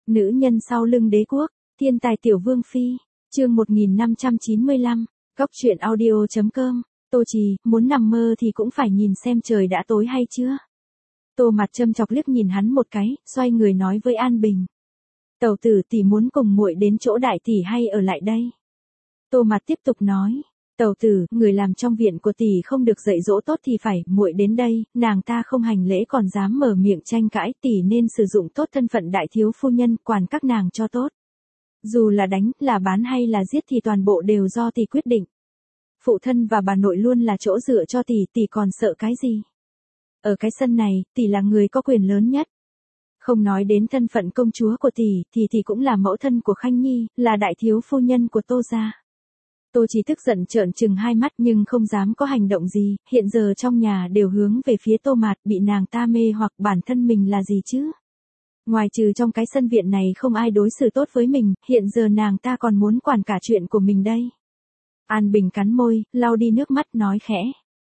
Nữ nhân sau lưng đế quốc, thiên tài tiểu vương phi, chương 1595, Cóc truyện audio.com, Tô Trì, muốn nằm mơ thì cũng phải nhìn xem trời đã tối hay chưa. Tô Mặt châm chọc liếc nhìn hắn một cái, xoay người nói với An Bình. Tẩu tử tỷ muốn cùng muội đến chỗ đại tỷ hay ở lại đây? Tô Mặt tiếp tục nói. Tẩu tử, người làm trong viện của tỷ không được dạy dỗ tốt thì phải, muội đến đây, nàng ta không hành lễ còn dám mở miệng tranh cãi, tỷ nên sử dụng tốt thân phận đại thiếu phu nhân, quản các nàng cho tốt. Dù là đánh, là bán hay là giết thì toàn bộ đều do tỷ quyết định. Phụ thân và bà nội luôn là chỗ dựa cho tỷ, tỷ còn sợ cái gì? Ở cái sân này, tỷ là người có quyền lớn nhất. Không nói đến thân phận công chúa của tỷ, thì tỷ cũng là mẫu thân của Khanh Nhi, là đại thiếu phu nhân của Tô gia. Tô Trì tức giận trợn trừng hai mắt nhưng không dám có hành động gì, hiện giờ trong nhà đều hướng về phía Tô Mạt, bị nàng ta mê hoặc bản thân mình là gì chứ? Ngoài trừ trong cái sân viện này không ai đối xử tốt với mình, hiện giờ nàng ta còn muốn quản cả chuyện của mình đây. An Bình cắn môi, lau đi nước mắt nói khẽ.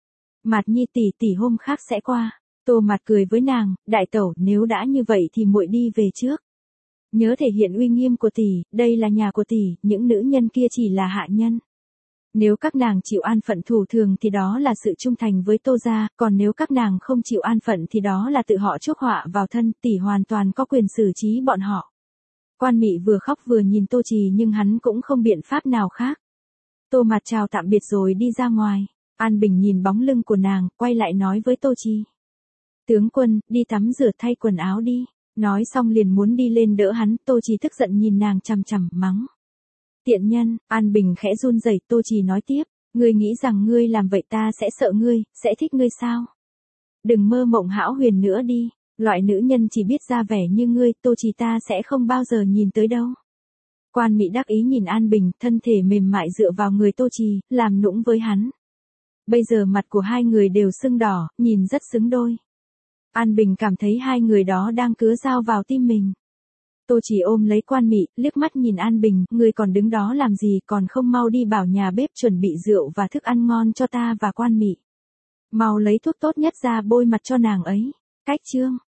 Mạt Nhi tỷ tỷ hôm khác sẽ qua. Tô Mạt cười với nàng, đại tẩu, nếu đã như vậy thì muội đi về trước. Nhớ thể hiện uy nghiêm của tỷ, đây là nhà của tỷ, những nữ nhân kia chỉ là hạ nhân. Nếu các nàng chịu an phận thủ thường thì đó là sự trung thành với Tô gia, còn nếu các nàng không chịu an phận thì đó là tự họ chuốc họa vào thân, tỷ hoàn toàn có quyền xử trí bọn họ. Quan Mị vừa khóc vừa nhìn Tô Trì nhưng hắn cũng không biện pháp nào khác. Tô Mạt chào tạm biệt rồi đi ra ngoài. An Bình nhìn bóng lưng của nàng, quay lại nói với Tô Trì. Tướng quân, đi tắm rửa thay quần áo đi. Nói xong liền muốn đi lên đỡ hắn, Tô Trì tức giận nhìn nàng chằm chằm, mắng. Tiện nhân, An Bình khẽ run rẩy, Tô Trì nói tiếp, ngươi nghĩ rằng ngươi làm vậy ta sẽ sợ ngươi, sẽ thích ngươi sao? Đừng mơ mộng hão huyền nữa đi, loại nữ nhân chỉ biết ra vẻ như ngươi, Tô Trì ta sẽ không bao giờ nhìn tới đâu. Quan Mị đắc ý nhìn An Bình, thân thể mềm mại dựa vào người Tô Trì, làm nũng với hắn. Bây giờ mặt của hai người đều sưng đỏ, nhìn rất xứng đôi. An Bình cảm thấy hai người đó đang cứa dao vào tim mình. Tô Trì ôm lấy Quan Mị, liếc mắt nhìn An Bình, ngươi còn đứng đó làm gì, còn không mau đi bảo nhà bếp chuẩn bị rượu và thức ăn ngon cho ta và Quan Mị. Mau lấy thuốc tốt nhất ra bôi mặt cho nàng ấy. Cách chương.